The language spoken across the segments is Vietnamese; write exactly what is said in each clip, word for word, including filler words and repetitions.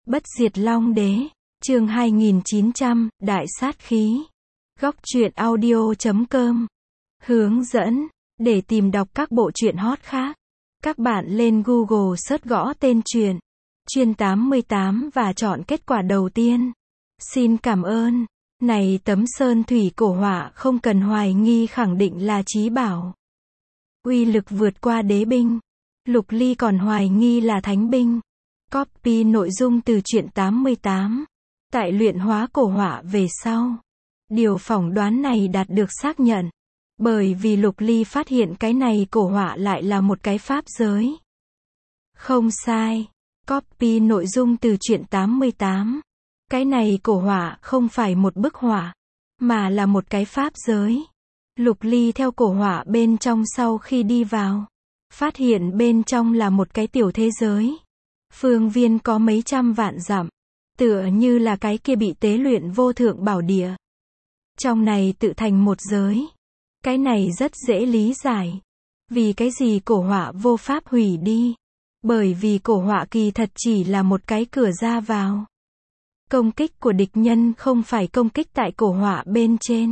Bất diệt Long Đế, chương hai nghìn chín trăm, Đại sát khí. Góc truyện audio chấm com. Hướng dẫn, để tìm đọc các bộ truyện hot khác, các bạn lên Google search gõ tên truyện, Chuyên tám mươi tám và chọn kết quả đầu tiên. Xin cảm ơn. Này tấm sơn thủy cổ họa không cần hoài nghi khẳng định là chí bảo. Uy lực vượt qua đế binh. Lục Ly còn hoài nghi là thánh binh. Copy nội dung từ truyện tám mươi tám. Tại luyện hóa cổ họa về sau, điều phỏng đoán này đạt được xác nhận. Bởi vì Lục Ly phát hiện cái này cổ họa lại là một cái pháp giới. Không sai. Copy nội dung từ truyện tám mươi tám. Cái này cổ họa không phải một bức họa, mà là một cái pháp giới. Lục Ly theo cổ họa bên trong sau khi đi vào, phát hiện bên trong là một cái tiểu thế giới. Phương viên có mấy trăm vạn dặm, tựa như là cái kia bị tế luyện vô thượng bảo địa. Trong này tự thành một giới. Cái này rất dễ lý giải. Vì cái gì cổ họa vô pháp hủy đi? Bởi vì cổ họa kỳ thật chỉ là một cái cửa ra vào. Công kích của địch nhân không phải công kích tại cổ họa bên trên,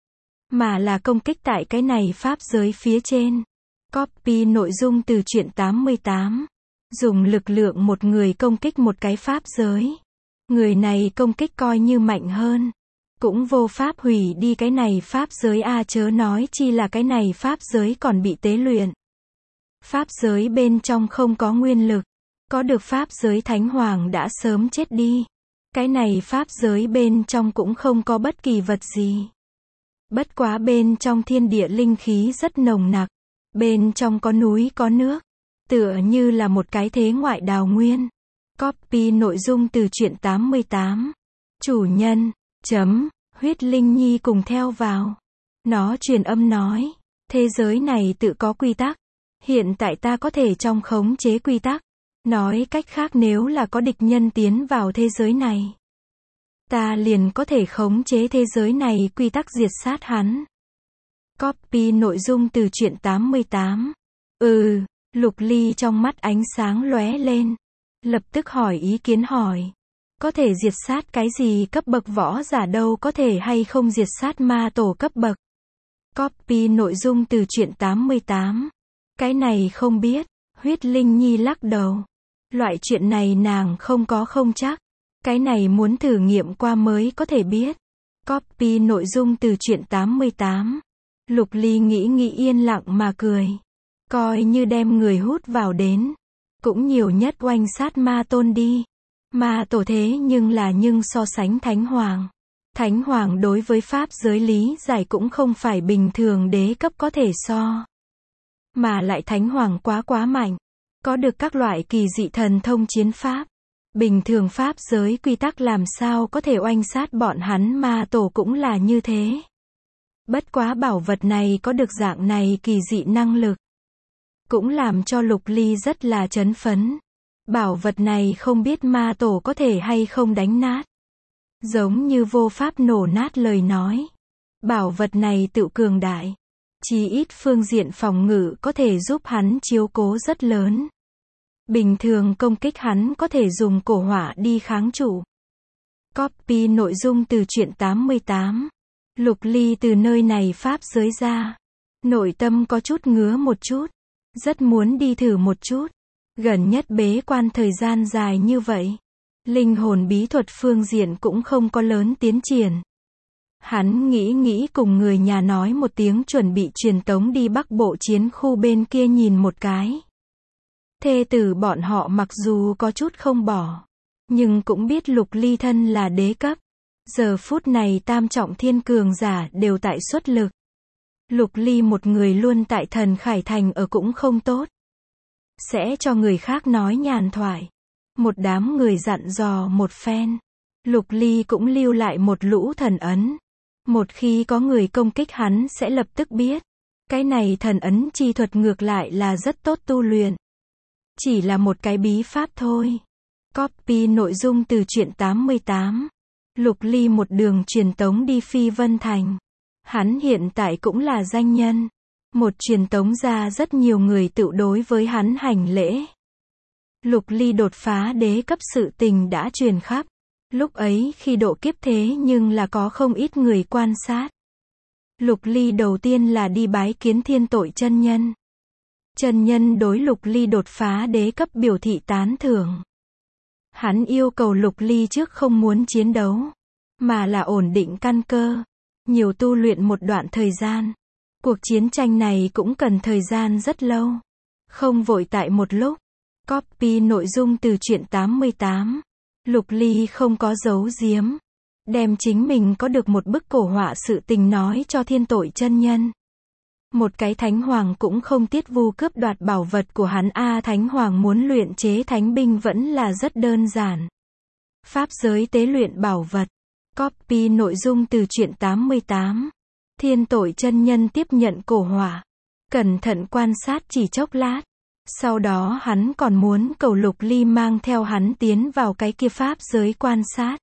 mà là công kích tại cái này pháp giới phía trên. Copy nội dung từ truyện tám mươi tám. Dùng lực lượng một người công kích một cái pháp giới. Người này công kích coi như mạnh hơn, cũng vô pháp hủy đi cái này pháp giới a, chớ nói chi là cái này pháp giới còn bị tế luyện. Pháp giới bên trong không có nguyên lực. Có được pháp giới thánh hoàng đã sớm chết đi. Cái này pháp giới bên trong cũng không có bất kỳ vật gì. Bất quá bên trong thiên địa linh khí rất nồng nặc. Bên trong có núi có nước, tựa như là một cái thế ngoại đào nguyên. Copy nội dung từ truyện tám mươi tám. Chủ nhân, chấm, huyết linh nhi cùng theo vào. Nó truyền âm nói, thế giới này tự có quy tắc. Hiện tại ta có thể trong khống chế quy tắc. Nói cách khác nếu là có địch nhân tiến vào thế giới này, ta liền có thể khống chế thế giới này quy tắc diệt sát hắn. Copy nội dung từ truyện tám mươi tám. Ừ, Lục Ly trong mắt ánh sáng lóe lên. Lập tức hỏi ý kiến hỏi. Có thể diệt sát cái gì cấp bậc võ giả đâu, có thể hay không diệt sát ma tổ cấp bậc? Copy nội dung từ truyện tám mươi tám. Cái này không biết. Huyết Linh Nhi lắc đầu. Loại chuyện này nàng không có không chắc. Cái này muốn thử nghiệm qua mới có thể biết. Copy nội dung từ truyện tám mươi tám. Lục Ly nghĩ nghĩ yên lặng mà cười. Coi như đem người hút vào đến, cũng nhiều nhất oanh sát ma tôn đi. Ma tổ thế nhưng là nhưng so sánh thánh hoàng. Thánh hoàng đối với pháp giới lý giải cũng không phải bình thường đế cấp có thể so. Mà lại thánh hoàng quá quá mạnh. Có được các loại kỳ dị thần thông chiến pháp. Bình thường pháp giới quy tắc làm sao có thể oanh sát bọn hắn, ma tổ cũng là như thế. Bất quá bảo vật này có được dạng này kỳ dị năng lực, cũng làm cho Lục Ly rất là chấn phấn. Bảo vật này không biết ma tổ có thể hay không đánh nát. Giống như vô pháp nổ nát lời nói. Bảo vật này tự cường đại. Chí ít phương diện phòng ngự có thể giúp hắn chiếu cố rất lớn. Bình thường công kích hắn có thể dùng cổ họa đi kháng trụ. Copy nội dung từ truyện tám mươi tám. Lục Ly từ nơi này pháp giới ra. Nội tâm có chút ngứa một chút. Rất muốn đi thử một chút. Gần nhất bế quan thời gian dài như vậy. Linh hồn bí thuật phương diện cũng không có lớn tiến triển. Hắn nghĩ nghĩ cùng người nhà nói một tiếng chuẩn bị truyền tống đi Bắc Bộ chiến khu bên kia nhìn một cái. Thê tử bọn họ mặc dù có chút không bỏ, nhưng cũng biết Lục Ly thân là đế cấp. Giờ phút này tam trọng thiên cường giả đều tại xuất lực. Lục Ly một người luôn tại Thần Khải Thành ở cũng không tốt. Sẽ cho người khác nói nhàn thoại. Một đám người dặn dò một phen. Lục Ly cũng lưu lại một lũ thần ấn. Một khi có người công kích hắn sẽ lập tức biết. Cái này thần ấn chi thuật ngược lại là rất tốt tu luyện. Chỉ là một cái bí pháp thôi. Copy nội dung từ truyện tám mươi tám. Lục Ly một đường truyền tống đi Phi Vân Thành. Hắn hiện tại cũng là danh nhân. Một truyền tống ra rất nhiều người tự đối với hắn hành lễ. Lục Ly đột phá đế cấp sự tình đã truyền khắp. Lúc ấy khi độ kiếp thế nhưng là có không ít người quan sát. Lục Ly đầu tiên là đi bái kiến Thiên Tội chân nhân. Chân nhân đối Lục Ly đột phá đế cấp biểu thị tán thưởng. Hắn yêu cầu Lục Ly trước không muốn chiến đấu, mà là ổn định căn cơ, nhiều tu luyện một đoạn thời gian. Cuộc chiến tranh này cũng cần thời gian rất lâu, không vội tại một lúc. Copy nội dung từ truyện tám mươi tám. Lục Ly không có giấu giếm, đem chính mình có được một bức cổ họa sự tình nói cho Thiên Tội chân nhân. Một cái thánh hoàng cũng không tiết vu cướp đoạt bảo vật của hắn a. Thánh hoàng muốn luyện chế thánh binh vẫn là rất đơn giản. Pháp giới tế luyện bảo vật. Copy nội dung từ truyện tám mươi tám. Thiên Tội chân nhân tiếp nhận cổ họa, cẩn thận quan sát chỉ chốc lát. Sau đó hắn còn muốn cầu Lục Ly mang theo hắn tiến vào cái kia pháp giới quan sát.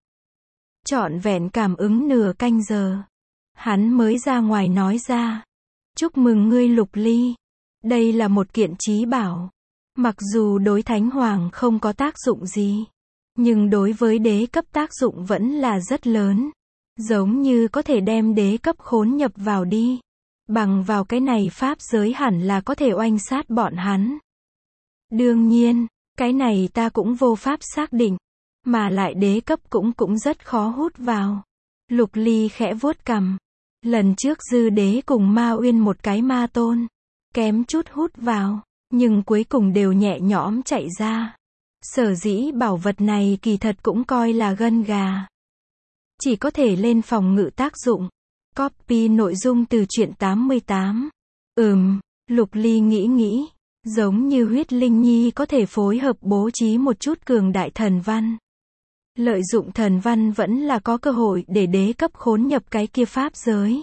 Trọn vẹn cảm ứng nửa canh giờ, hắn mới ra ngoài nói ra. Chúc mừng ngươi Lục Ly. Đây là một kiện chí bảo. Mặc dù đối thánh hoàng không có tác dụng gì, nhưng đối với đế cấp tác dụng vẫn là rất lớn. Giống như có thể đem đế cấp khốn nhập vào đi. Bằng vào cái này pháp giới hẳn là có thể oanh sát bọn hắn. Đương nhiên, cái này ta cũng vô pháp xác định. Mà lại đế cấp cũng cũng rất khó hút vào. Lục Ly khẽ vuốt cằm. Lần trước Dư Đế cùng Ma Uyên một cái ma tôn, kém chút hút vào, nhưng cuối cùng đều nhẹ nhõm chạy ra. Sở dĩ bảo vật này kỳ thật cũng coi là gân gà. Chỉ có thể lên phòng ngự tác dụng. Copy nội dung từ truyện tám mươi tám. Ừm, Lục Ly nghĩ nghĩ, giống như huyết linh nhi có thể phối hợp bố trí một chút cường đại thần văn. Lợi dụng thần văn vẫn là có cơ hội để đế cấp khốn nhập cái kia pháp giới.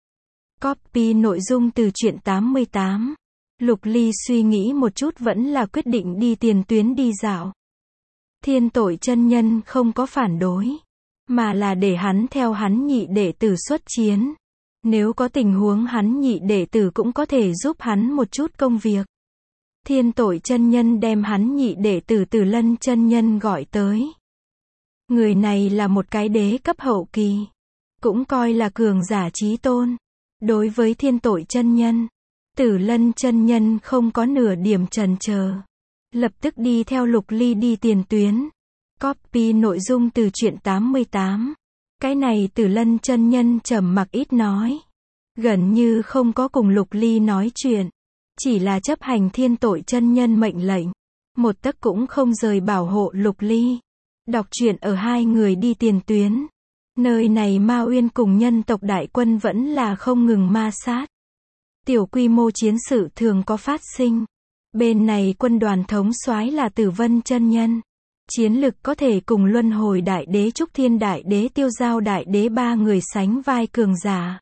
Copy nội dung từ truyện tám mươi tám. Lục Ly suy nghĩ một chút vẫn là quyết định đi tiền tuyến đi dạo. Thiên Tội chân nhân không có phản đối, mà là để hắn theo hắn nhị đệ tử xuất chiến. Nếu có tình huống hắn nhị đệ tử cũng có thể giúp hắn một chút công việc. Thiên Tội chân nhân đem hắn nhị đệ tử Tử Lân chân nhân gọi tới. Người này là một cái đế cấp hậu kỳ, cũng coi là cường giả chí tôn. Đối với Thiên Tội chân nhân, Tử Lân chân nhân không có nửa điểm chần chờ, lập tức đi theo Lục Ly đi tiền tuyến. Copy nội dung từ truyện tám mươi tám. Cái này Tử Lân chân nhân trầm mặc ít nói, gần như không có cùng Lục Ly nói chuyện, chỉ là chấp hành Thiên Tội chân nhân mệnh lệnh, một tấc cũng không rời bảo hộ Lục Ly. Đọc truyện ở hai người đi tiền tuyến. Nơi này Ma Uyên cùng nhân tộc đại quân vẫn là không ngừng ma sát. Tiểu quy mô chiến sự thường có phát sinh. Bên này quân đoàn thống soái là Tử Vân chân nhân. Chiến lực có thể cùng Luân Hồi Đại Đế, Trúc Thiên Đại Đế, Tiêu Giao Đại Đế ba người sánh vai cường giả.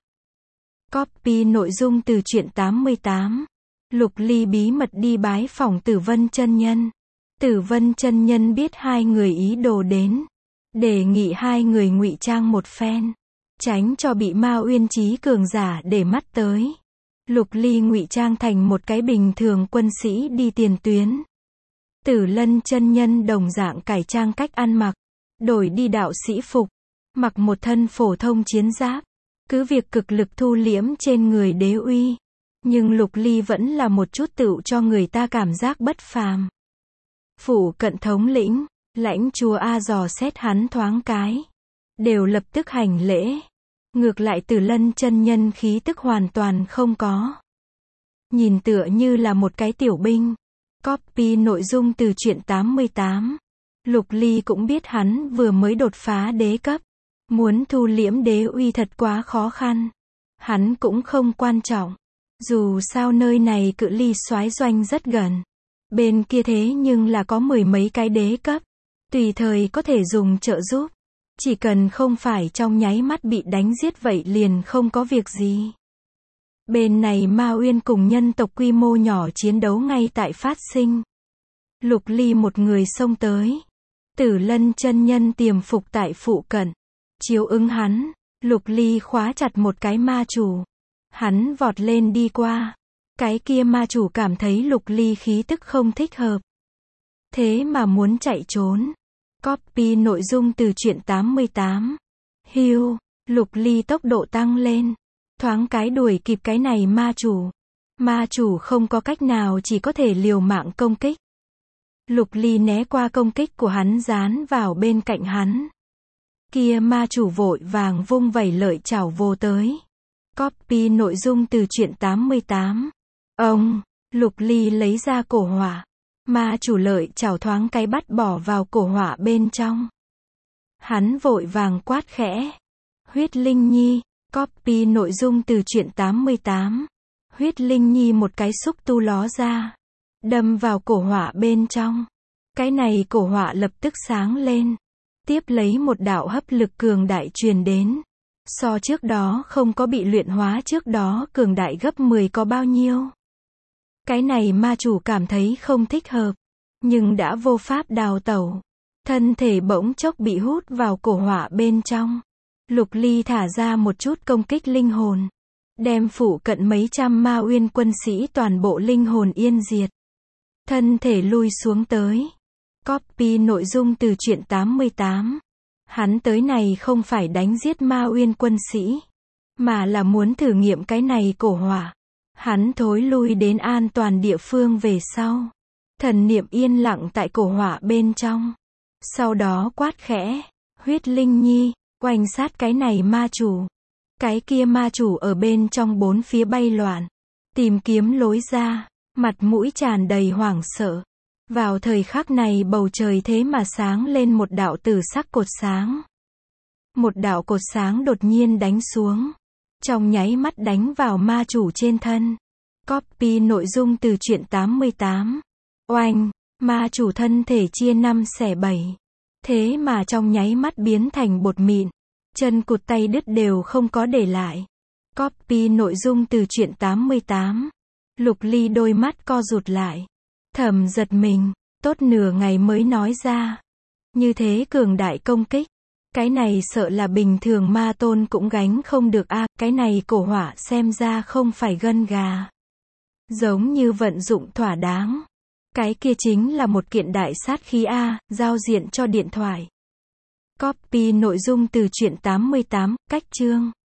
Copy nội dung từ truyện tám mươi tám. Lục Ly bí mật đi bái phỏng Tử Vân chân nhân. Tử Vân chân nhân biết hai người ý đồ đến, đề nghị hai người ngụy trang một phen, tránh cho bị Ma Uyên chí cường giả để mắt tới. Lục Ly ngụy trang thành một cái bình thường quân sĩ đi tiền tuyến. Tử Lân chân nhân đồng dạng cải trang cách ăn mặc, đổi đi đạo sĩ phục, mặc một thân phổ thông chiến giáp, cứ việc cực lực thu liễm trên người đế uy, nhưng Lục Ly vẫn là một chút tựu cho người ta cảm giác bất phàm. Phủ cận thống lĩnh, lãnh chúa A dò xét hắn thoáng cái, đều lập tức hành lễ. Ngược lại Tử Lân chân nhân khí tức hoàn toàn không có, nhìn tựa như là một cái tiểu binh. Copy nội dung từ truyện tám mươi tám. Lục Ly cũng biết hắn vừa mới đột phá đế cấp, muốn thu liễm đế uy thật quá khó khăn. Hắn cũng không quan trọng, dù sao nơi này cự ly soái doanh rất gần. Bên kia thế nhưng là có mười mấy cái đế cấp, tùy thời có thể dùng trợ giúp. Chỉ cần không phải trong nháy mắt bị đánh giết vậy liền không có việc gì. Bên này Ma Uyên cùng nhân tộc quy mô nhỏ chiến đấu ngay tại phát sinh. Lục Ly một người xông tới. Tử Lân chân nhân tiềm phục tại phụ cận. Chiếu ứng hắn, Lục Ly khóa chặt một cái ma chủ. Hắn vọt lên đi qua. Cái kia ma chủ cảm thấy Lục Ly khí tức không thích hợp. thế mà muốn chạy trốn. Copy nội dung từ truyện tám mươi tám. Hiu, Lục Ly tốc độ tăng lên. Thoáng cái đuổi kịp cái này ma chủ. Ma chủ không có cách nào, chỉ có thể liều mạng công kích. Lục Ly né qua công kích của hắn, dán vào bên cạnh hắn. Kia ma chủ vội vàng vung vẩy lợi chảo vồ tới. Copy nội dung từ truyện tám mươi tám. Ông, Lục Ly lấy ra cổ hỏa. Ma chủ lợi chảo thoáng cái bắt bỏ vào cổ hỏa bên trong. Hắn vội vàng quát khẽ. Huyết Linh Nhi. Copy nội dung từ truyện tám mươi tám. Huyết Linh Nhi một cái xúc tu ló ra. Đâm vào cổ hỏa bên trong. Cái này cổ hỏa lập tức sáng lên. Tiếp lấy một đạo hấp lực cường đại truyền đến. So trước đó không có bị luyện hóa trước đó cường đại gấp mười có bao nhiêu. Cái này ma chủ cảm thấy không thích hợp. Nhưng đã vô pháp đào tẩu. Thân thể bỗng chốc bị hút vào cổ hỏa bên trong. Lục Ly thả ra một chút công kích linh hồn. Đem phụ cận mấy trăm ma uyên quân sĩ toàn bộ linh hồn yên diệt. Thân thể lui xuống tới. Copy nội dung từ truyện tám mươi tám. Hắn tới này không phải đánh giết ma uyên quân sĩ. Mà là muốn thử nghiệm cái này cổ hỏa. Hắn thối lui đến an toàn địa phương về sau. Thần niệm yên lặng tại cổ hỏa bên trong. Sau đó quát khẽ. Huyết Linh Nhi, oanh sát cái này ma chủ. Cái kia ma chủ ở bên trong bốn phía bay loạn. Tìm kiếm lối ra. Mặt mũi tràn đầy hoảng sợ. Vào thời khắc này bầu trời thế mà sáng lên một đạo tử sắc cột sáng. Một đạo cột sáng đột nhiên đánh xuống. Trong nháy mắt đánh vào ma chủ trên thân. Copy nội dung từ truyện tám mươi tám. Oanh, ma chủ thân thể chia năm xẻ bảy. Thế mà trong nháy mắt biến thành bột mịn. Chân cụt tay đứt đều không có để lại. Copy nội dung từ truyện tám mươi tám. Lục Ly đôi mắt co rụt lại. Thầm giật mình, tốt nửa ngày mới nói ra. Như thế cường đại công kích. Cái này sợ là bình thường ma tôn cũng gánh không được a. Cái này cổ hỏa xem ra không phải gân gà. Giống như vận dụng thỏa đáng. Cái kia chính là một kiện đại sát khí a, giao diện cho điện thoại. Copy nội dung từ truyện tám mươi tám, cách chương.